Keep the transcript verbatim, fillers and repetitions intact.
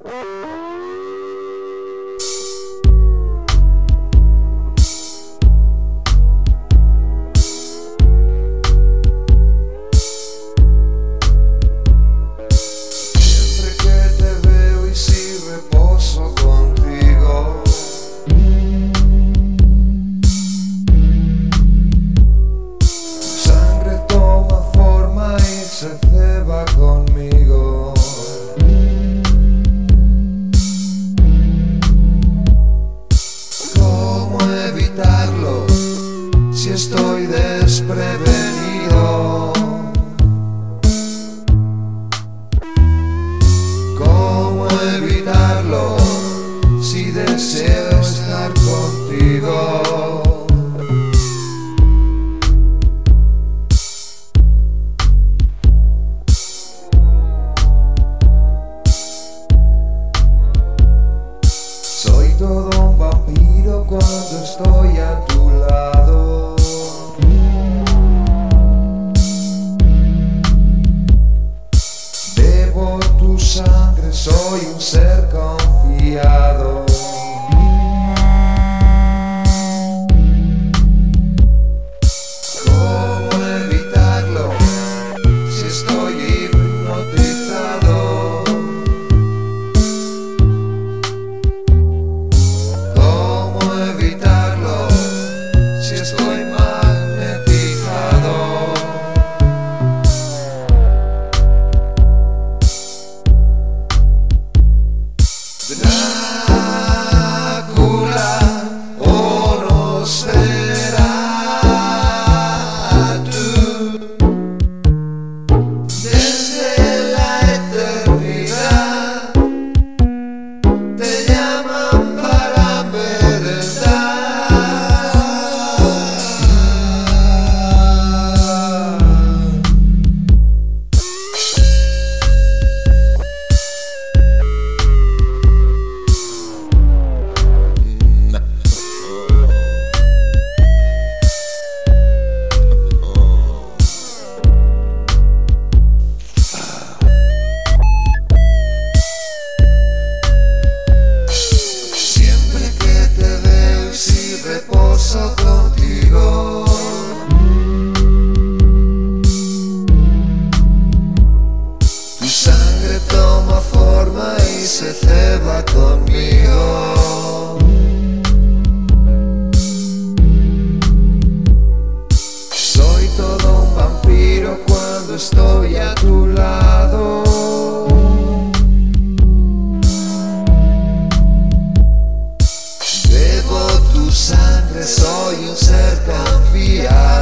Si estoy desprevenido, ¿cómo evitarlo si deseo estar contigo? Soy todo un vampiro cuando estoy a tu lado. Bebo tu sangre, soy un ser confiado. ¿Cómo evitarlo si estoy hipnotizado? ¿Cómo evitarlo si estoy magnetizado? Drácula, o no será tú. Desde la eternidad te llaman para merendar. Reposo contigo. Tu sangre toma forma y se ceba conmigo. Soy todo un vampiro cuando estoy a tu lado. Bebo tu sangre, soy un ser confiado.